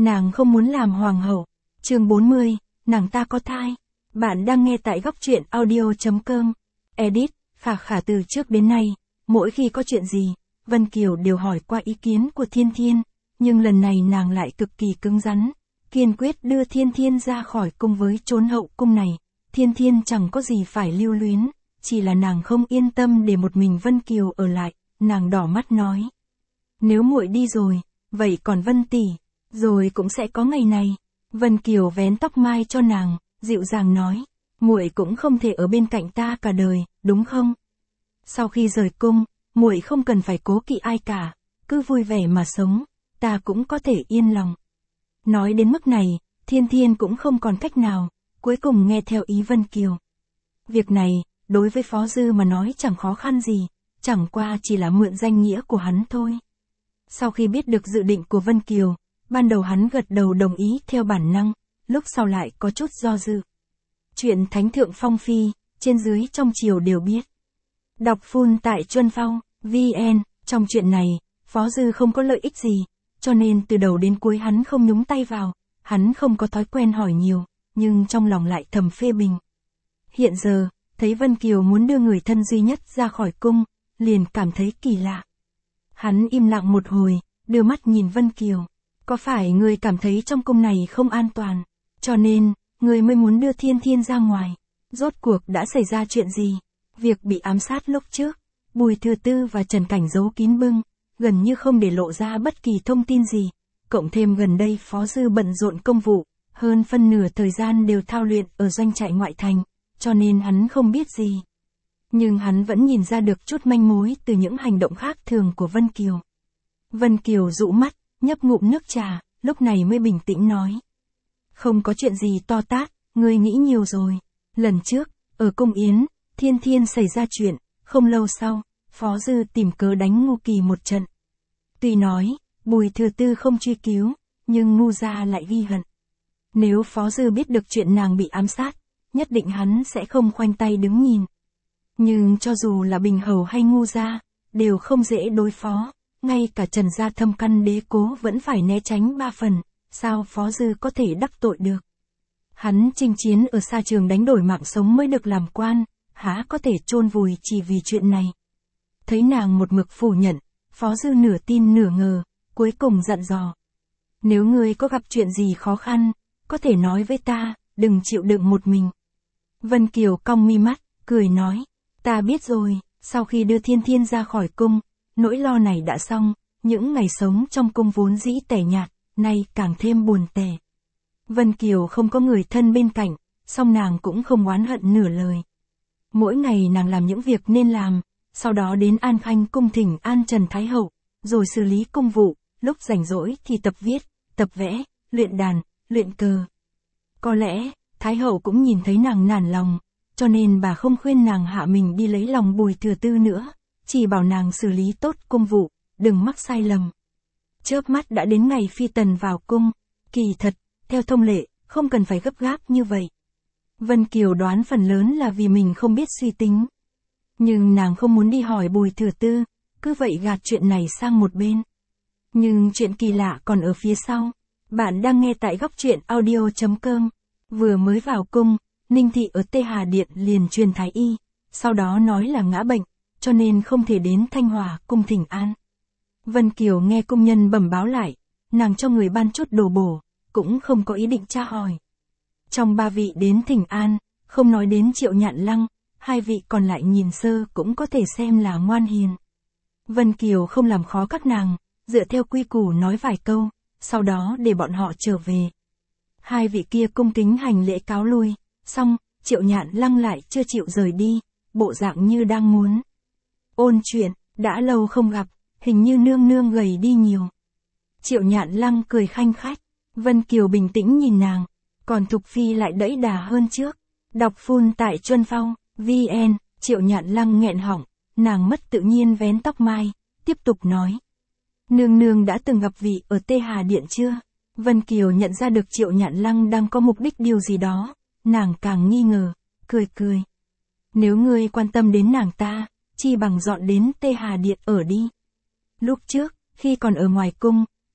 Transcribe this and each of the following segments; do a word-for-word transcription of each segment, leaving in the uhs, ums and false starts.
Nàng không muốn làm hoàng hậu. Chương bốn mươi, nàng ta có thai. Bạn đang nghe tại góc truyện audio chấm com. Edit, Khả Khả từ trước đến nay, mỗi khi có chuyện gì, Vân Kiều đều hỏi qua ý kiến của Thiên Thiên, nhưng lần này nàng lại cực kỳ cứng rắn, kiên quyết đưa Thiên Thiên ra khỏi cung với chốn hậu cung này. Thiên Thiên chẳng có gì phải lưu luyến, chỉ là nàng không yên tâm để một mình Vân Kiều ở lại, nàng đỏ mắt nói. Nếu muội đi rồi, vậy còn Vân tỷ, rồi cũng sẽ có ngày này. Vân Kiều vén tóc mai cho nàng, dịu dàng nói, muội cũng không thể ở bên cạnh ta cả đời, đúng không? Sau khi rời cung, muội không cần phải cố kỵ ai cả, cứ vui vẻ mà sống, ta cũng có thể yên lòng. Nói đến mức này, Thiên Thiên cũng không còn cách nào, cuối cùng nghe theo ý Vân Kiều. Việc này, đối với Phó Dư mà nói chẳng khó khăn gì, chẳng qua chỉ là mượn danh nghĩa của hắn thôi. Sau khi biết được dự định của Vân Kiều, ban đầu hắn gật đầu đồng ý theo bản năng, lúc sau lại có chút do dự. Chuyện Thánh Thượng Phong Phi, trên dưới trong triều đều biết. Đọc full tại Chuân Phong, vê en, trong chuyện này, Phó Dư không có lợi ích gì, cho nên từ đầu đến cuối hắn không nhúng tay vào, hắn không có thói quen hỏi nhiều, nhưng trong lòng lại thầm phê bình. Hiện giờ, thấy Vân Kiều muốn đưa người thân duy nhất ra khỏi cung, liền cảm thấy kỳ lạ. Hắn im lặng một hồi, đưa mắt nhìn Vân Kiều. Có phải người cảm thấy trong cung này không an toàn, cho nên, người mới muốn đưa Thiên Thiên ra ngoài? Rốt cuộc đã xảy ra chuyện gì? Việc bị ám sát lúc trước, Bùi Thừa Tư và Trần Cảnh giấu kín bưng, gần như không để lộ ra bất kỳ thông tin gì. Cộng thêm gần đây Phó Dư bận rộn công vụ, hơn phân nửa thời gian đều thao luyện ở doanh trại ngoại thành, cho nên hắn không biết gì. Nhưng hắn vẫn nhìn ra được chút manh mối từ những hành động khác thường của Vân Kiều. Vân Kiều dụ mắt, nhấp ngụm nước trà, lúc này mới bình tĩnh nói. Không có chuyện gì to tát, ngươi nghĩ nhiều rồi. Lần trước, ở cung yến, Thiên Thiên xảy ra chuyện, không lâu sau, Phó Dư tìm cớ đánh Ngu Kỳ một trận. Tuy nói, Bùi Thừa Tư không truy cứu, nhưng Ngu gia lại ghi hận. Nếu Phó Dư biết được chuyện nàng bị ám sát, nhất định hắn sẽ không khoanh tay đứng nhìn. Nhưng cho dù là Bình Hầu hay Ngu gia, đều không dễ đối phó, ngay cả Trần gia thâm căn đế cố vẫn phải né tránh ba phần, sao Phó Dư có thể đắc tội được. Hắn chinh chiến ở xa trường đánh đổi mạng sống mới được làm quan, há có thể chôn vùi chỉ vì chuyện này. Thấy nàng một mực phủ nhận, Phó Dư nửa tin nửa ngờ, cuối cùng dặn dò. Nếu ngươi có gặp chuyện gì khó khăn, có thể nói với ta, đừng chịu đựng một mình. Vân Kiều cong mi mắt, cười nói, ta biết rồi. Sau khi đưa Thiên Thiên ra khỏi cung, nỗi lo này đã xong, những ngày sống trong cung vốn dĩ tẻ nhạt, nay càng thêm buồn tẻ. Vân Kiều không có người thân bên cạnh, song nàng cũng không oán hận nửa lời. Mỗi ngày nàng làm những việc nên làm, sau đó đến An Khanh cung thỉnh an Trần Thái Hậu, rồi xử lý công vụ, lúc rảnh rỗi thì tập viết, tập vẽ, luyện đàn, luyện cờ. Có lẽ, Thái Hậu cũng nhìn thấy nàng nản lòng, cho nên bà không khuyên nàng hạ mình đi lấy lòng Bùi Thừa Tư nữa, chỉ bảo nàng xử lý tốt công vụ, đừng mắc sai lầm. Chớp mắt đã đến ngày phi tần vào cung, kỳ thật, theo thông lệ, không cần phải gấp gáp như vậy. Vân Kiều đoán phần lớn là vì mình không biết suy tính. Nhưng nàng không muốn đi hỏi Bùi Thừa Tư, cứ vậy gạt chuyện này sang một bên. Nhưng chuyện kỳ lạ còn ở phía sau. Bạn đang nghe tại góc truyện audio chấm com. Vừa mới vào cung, Ninh Thị ở Tê Hà Điện liền truyền thái y, sau đó nói là ngã bệnh, cho nên không thể đến Thanh Hòa cung thỉnh an. Vân Kiều nghe công nhân bẩm báo lại, nàng cho người ban chút đồ bổ, cũng không có ý định tra hỏi. Trong ba vị đến thỉnh an, không nói đến Triệu Nhạn Lăng, hai vị còn lại nhìn sơ cũng có thể xem là ngoan hiền. Vân Kiều không làm khó các nàng, dựa theo quy củ nói vài câu, sau đó để bọn họ trở về. Hai vị kia cung kính hành lễ cáo lui, xong, Triệu Nhạn Lăng lại chưa chịu rời đi, bộ dạng như đang muốn ôn chuyện, đã lâu không gặp, hình như nương nương gầy đi nhiều. Triệu Nhạn Lăng cười khanh khách, Vân Kiều bình tĩnh nhìn nàng, còn Thục Phi lại đẫy đà hơn trước. Đọc full tại Chuân Phong, vê en, Triệu Nhạn Lăng nghẹn họng, nàng mất tự nhiên vén tóc mai, tiếp tục nói. Nương nương đã từng gặp vị ở Tê Hà Điện chưa? Vân Kiều nhận ra được Triệu Nhạn Lăng đang có mục đích điều gì đó, nàng càng nghi ngờ, cười cười. Nếu ngươi quan tâm đến nàng ta, chi bằng dọn đến Tê Hà Điện ở đi. Lúc trước, khi còn ở ngoài cung,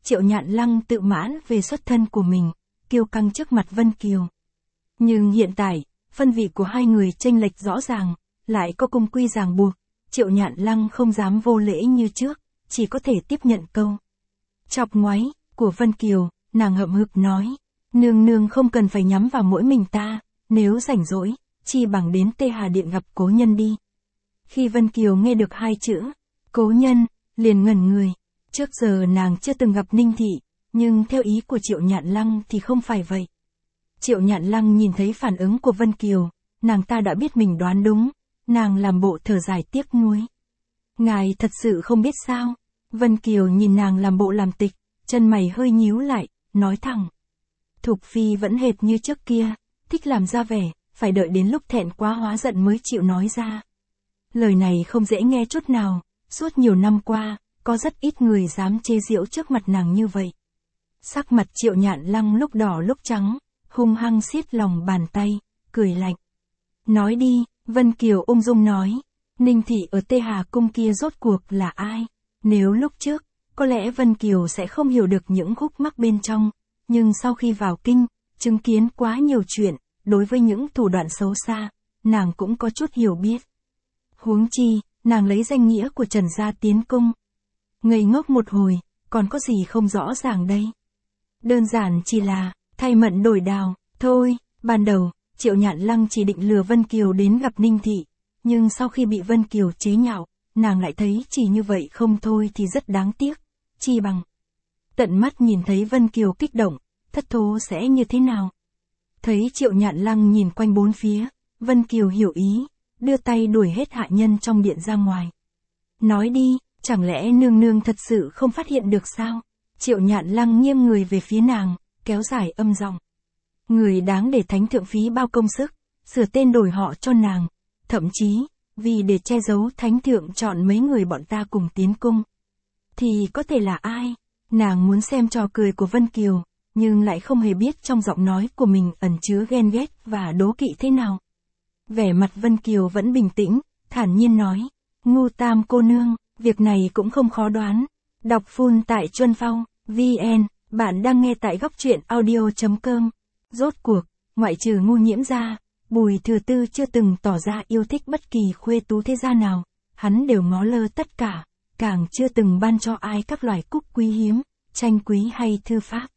Triệu Nhạn Lăng tự mãn về xuất thân của mình, kiêu căng trước mặt Vân Kiều. Nhưng hiện tại, phân vị của hai người chênh lệch rõ ràng, lại có cung quy ràng buộc, Triệu Nhạn Lăng không dám vô lễ như trước, chỉ có thể tiếp nhận câu chọc ngoáy của Vân Kiều, nàng hậm hực nói, nương nương không cần phải nhắm vào mỗi mình ta, nếu rảnh rỗi, chi bằng đến Tê Hà Điện gặp cố nhân đi. Khi Vân Kiều nghe được hai chữ, cố nhân, liền ngẩn người, trước giờ nàng chưa từng gặp Ninh Thị, nhưng theo ý của Triệu Nhạn Lăng thì không phải vậy. Triệu Nhạn Lăng nhìn thấy phản ứng của Vân Kiều, nàng ta đã biết mình đoán đúng, nàng làm bộ thở dài tiếc nuối. Ngài thật sự không biết sao? Vân Kiều nhìn nàng làm bộ làm tịch, chân mày hơi nhíu lại, nói thẳng. Thục Phi vẫn hệt như trước kia, thích làm ra vẻ, phải đợi đến lúc thẹn quá hóa giận mới chịu nói ra. Lời này không dễ nghe chút nào, suốt nhiều năm qua, có rất ít người dám chê giễu trước mặt nàng như vậy. Sắc mặt Triệu Nhạn Lăng lúc đỏ lúc trắng, hung hăng siết lòng bàn tay, cười lạnh. Nói đi, Vân Kiều ung dung nói, Ninh Thị ở Tê Hà Cung kia rốt cuộc là ai? Nếu lúc trước, có lẽ Vân Kiều sẽ không hiểu được những khúc mắc bên trong, nhưng sau khi vào kinh, chứng kiến quá nhiều chuyện, đối với những thủ đoạn xấu xa, nàng cũng có chút hiểu biết. Huống chi, nàng lấy danh nghĩa của Trần gia tiến cung. Ngây ngốc một hồi, còn có gì không rõ ràng đây? Đơn giản chỉ là, thay mận đổi đào, thôi, ban đầu, Triệu Nhạn Lăng chỉ định lừa Vân Kiều đến gặp Ninh Thị, nhưng sau khi bị Vân Kiều chế nhạo, nàng lại thấy chỉ như vậy không thôi thì rất đáng tiếc, chi bằng. Tận mắt nhìn thấy Vân Kiều kích động, thất thố sẽ như thế nào? Thấy Triệu Nhạn Lăng nhìn quanh bốn phía, Vân Kiều hiểu ý, đưa tay đuổi hết hạ nhân trong điện ra ngoài. Nói đi, chẳng lẽ nương nương thật sự không phát hiện được sao? Triệu Nhạn Lăng nghiêng người về phía nàng, kéo dài âm giọng. Người đáng để thánh thượng phí bao công sức, sửa tên đổi họ cho nàng, thậm chí, vì để che giấu thánh thượng chọn mấy người bọn ta cùng tiến cung. Thì có thể là ai? Nàng muốn xem trò cười của Vân Kiều, nhưng lại không hề biết trong giọng nói của mình ẩn chứa ghen ghét và đố kỵ thế nào. Vẻ mặt Vân Kiều vẫn bình tĩnh, thản nhiên nói, Ngu Tam cô nương, việc này cũng không khó đoán. Đọc full tại Chuân Phong, vn, bạn đang nghe tại góc truyện audio chấm com. Rốt cuộc, ngoại trừ Ngu Nhiễm ra, Bùi Thừa Tư chưa từng tỏ ra yêu thích bất kỳ khuê tú thế gia nào, hắn đều ngó lơ tất cả, càng chưa từng ban cho ai các loài cúc quý hiếm, tranh quý hay thư pháp.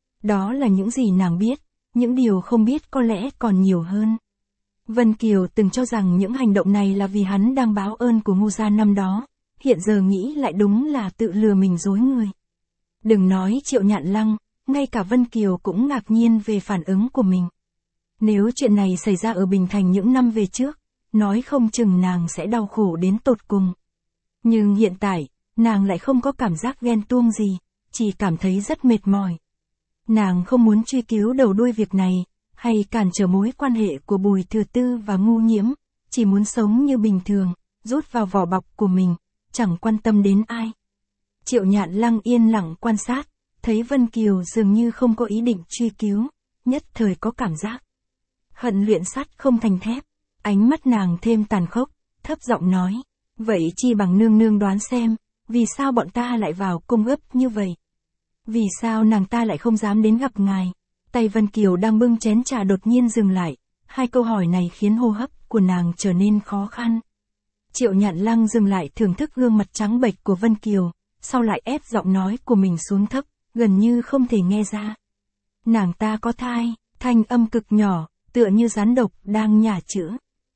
Đó là những gì nàng biết, những điều không biết có lẽ còn nhiều hơn. Vân Kiều từng cho rằng những hành động này là vì hắn đang báo ơn của Ngu gia năm đó, hiện giờ nghĩ lại đúng là tự lừa mình dối người. Đừng nói Triệu Nhạn Lăng, ngay cả Vân Kiều cũng ngạc nhiên về phản ứng của mình. Nếu chuyện này xảy ra ở Bình Thành những năm về trước, nói không chừng nàng sẽ đau khổ đến tột cùng. Nhưng hiện tại, nàng lại không có cảm giác ghen tuông gì, chỉ cảm thấy rất mệt mỏi. Nàng không muốn truy cứu đầu đuôi việc này, hay cản trở mối quan hệ của Bùi Thừa Tư và Ngu Nhiễm, chỉ muốn sống như bình thường, rút vào vỏ bọc của mình, chẳng quan tâm đến ai. Triệu Nhạn Lăng yên lặng quan sát, thấy Vân Kiều dường như không có ý định truy cứu, nhất thời có cảm giác hận luyện sắt không thành thép, ánh mắt nàng thêm tàn khốc, thấp giọng nói, vậy chi bằng nương nương đoán xem, vì sao bọn ta lại vào cung ấp như vậy? Vì sao nàng ta lại không dám đến gặp ngài? Tay Vân Kiều đang bưng chén trà đột nhiên dừng lại, hai câu hỏi này khiến hô hấp của nàng trở nên khó khăn. Triệu Nhạn Lăng dừng lại thưởng thức gương mặt trắng bệch của Vân Kiều, sau lại ép giọng nói của mình xuống thấp, gần như không thể nghe ra. Nàng ta có thai, thanh âm cực nhỏ, tựa như rắn độc đang nhả chữa.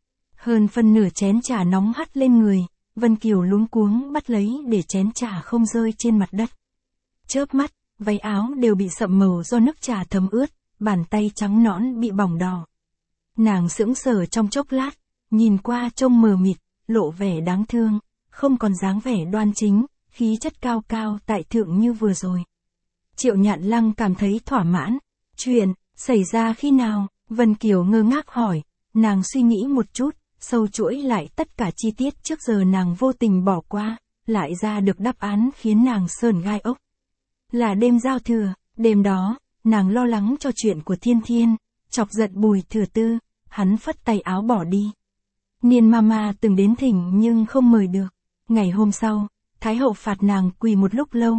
Hơn phân nửa chén trà nóng hắt lên người, Vân Kiều luống cuống bắt lấy để chén trà không rơi trên mặt đất. Chớp mắt, váy áo đều bị sậm màu do nước trà thấm ướt, bàn tay trắng nõn bị bỏng đỏ. Nàng sững sờ trong chốc lát, nhìn qua trông mờ mịt, lộ vẻ đáng thương, không còn dáng vẻ đoan chính, khí chất cao cao tại thượng như vừa rồi. Triệu Nhạn Lăng cảm thấy thỏa mãn. Chuyện xảy ra khi nào? Vân Kiều ngơ ngác hỏi, nàng suy nghĩ một chút, sâu chuỗi lại tất cả chi tiết trước giờ nàng vô tình bỏ qua, lại ra được đáp án khiến nàng sởn gai ốc. Là đêm giao thừa, đêm đó, nàng lo lắng cho chuyện của Thiên Thiên, chọc giận Bùi Thừa Tư, hắn phất tay áo bỏ đi. Niên Mama từng đến thỉnh nhưng không mời được. Ngày hôm sau, Thái hậu phạt nàng quỳ một lúc lâu,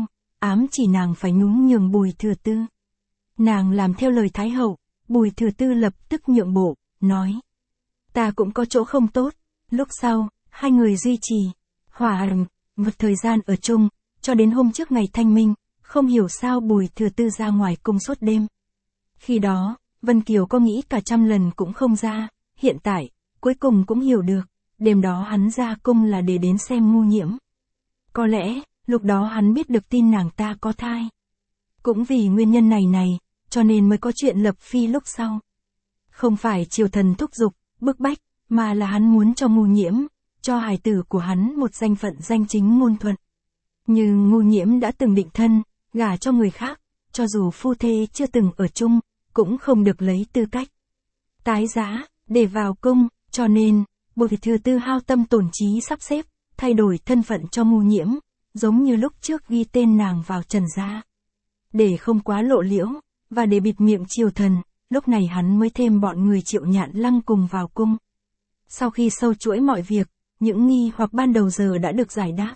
ám chỉ nàng phải nhún nhường Bùi Thừa Tư. Nàng làm theo lời Thái hậu, Bùi Thừa Tư lập tức nhượng bộ, nói. Ta cũng có chỗ không tốt. Lúc sau, hai người duy trì, hòa ẩm, một thời gian ở chung, cho đến hôm trước ngày thanh minh, không hiểu sao Bùi Thừa Tư ra ngoài cung suốt đêm. Khi đó, Vân Kiều có nghĩ cả trăm lần cũng không ra, hiện tại, cuối cùng cũng hiểu được, đêm đó hắn ra cung là để đến xem Ngu Nhiễm. Có lẽ, lúc đó hắn biết được tin nàng ta có thai. Cũng vì nguyên nhân này này, cho nên mới có chuyện lập phi lúc sau. Không phải triều thần thúc giục, bức bách, mà là hắn muốn cho Ngu Nhiễm, cho hài tử của hắn một danh phận danh chính ngôn thuận. Nhưng Ngu Nhiễm đã từng định thân, gả cho người khác, cho dù phu thê chưa từng ở chung, cũng không được lấy tư cách tái giá, để vào cung, cho nên, Bùi Thừa Tư hao tâm tổn trí sắp xếp, thay đổi thân phận cho Ngu Nhiễm, giống như lúc trước ghi tên nàng vào Trần gia. Để không quá lộ liễu, và để bịt miệng triều thần, lúc này hắn mới thêm bọn người Triệu Nhạn Lăng cùng vào cung. Sau khi sâu chuỗi mọi việc, những nghi hoặc ban đầu giờ đã được giải đáp.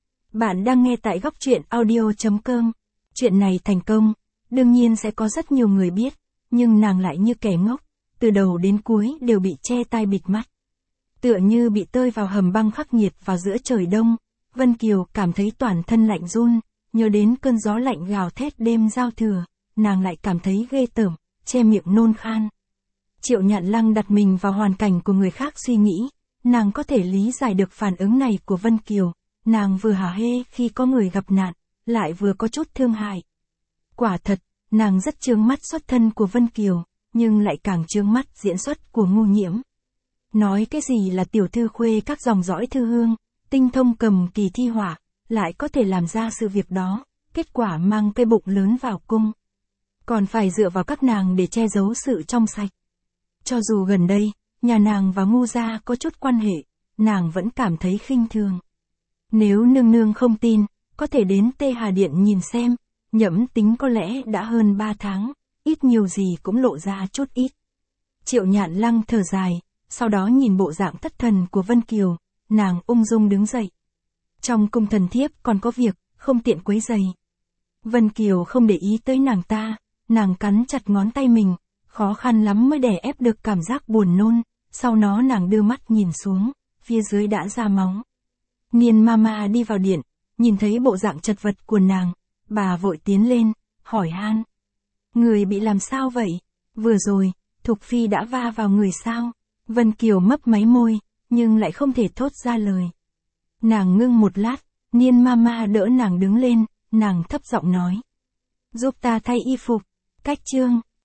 Bạn đang nghe tại góc truyện audio chấm com. Chuyện này thành công, đương nhiên sẽ có rất nhiều người biết, nhưng nàng lại như kẻ ngốc, từ đầu đến cuối đều bị che tai bịt mắt. Tựa như bị tơi vào hầm băng khắc nghiệt vào giữa trời đông, Vân Kiều cảm thấy toàn thân lạnh run, nhớ đến cơn gió lạnh gào thét đêm giao thừa, nàng lại cảm thấy ghê tởm, che miệng nôn khan. Triệu Nhạn Lăng đặt mình vào hoàn cảnh của người khác suy nghĩ, nàng có thể lý giải được phản ứng này của Vân Kiều, nàng vừa hả hê khi có người gặp nạn, lại vừa có chút thương hại. Quả thật, nàng rất chướng mắt xuất thân của Vân Kiều, nhưng lại càng chướng mắt diễn xuất của Ngu Nhiễm. Nói cái gì là tiểu thư khuê các dòng dõi thư hương, tinh thông cầm kỳ thi họa, lại có thể làm ra sự việc đó, kết quả mang cây bụng lớn vào cung. Còn phải dựa vào các nàng để che giấu sự trong sạch. Cho dù gần đây, nhà nàng và Ngu gia có chút quan hệ, nàng vẫn cảm thấy khinh thường. Nếu nương nương không tin, có thể đến Tê Hà Điện nhìn xem, nhẫm tính có lẽ đã hơn ba tháng, ít nhiều gì cũng lộ ra chút ít. Triệu Nhạn Lăng thở dài, sau đó nhìn bộ dạng thất thần của Vân Kiều, nàng ung dung đứng dậy. Trong cung thần thiếp còn có việc, không tiện quấy rầy. Vân Kiều không để ý tới nàng ta, nàng cắn chặt ngón tay mình, khó khăn lắm mới đè ép được cảm giác buồn nôn, sau đó nàng đưa mắt nhìn xuống, phía dưới đã ra máu. Niên Mama đi vào điện, nhìn thấy bộ dạng chật vật của nàng, bà vội tiến lên, hỏi han. Người bị làm sao vậy? Vừa rồi, Thục Phi đã va vào người sao? Vân Kiều mấp máy môi, nhưng lại không thể thốt ra lời. Nàng ngưng một lát, Niên Mama đỡ nàng đứng lên, nàng thấp giọng nói. Giúp ta thay y phục, cách trương.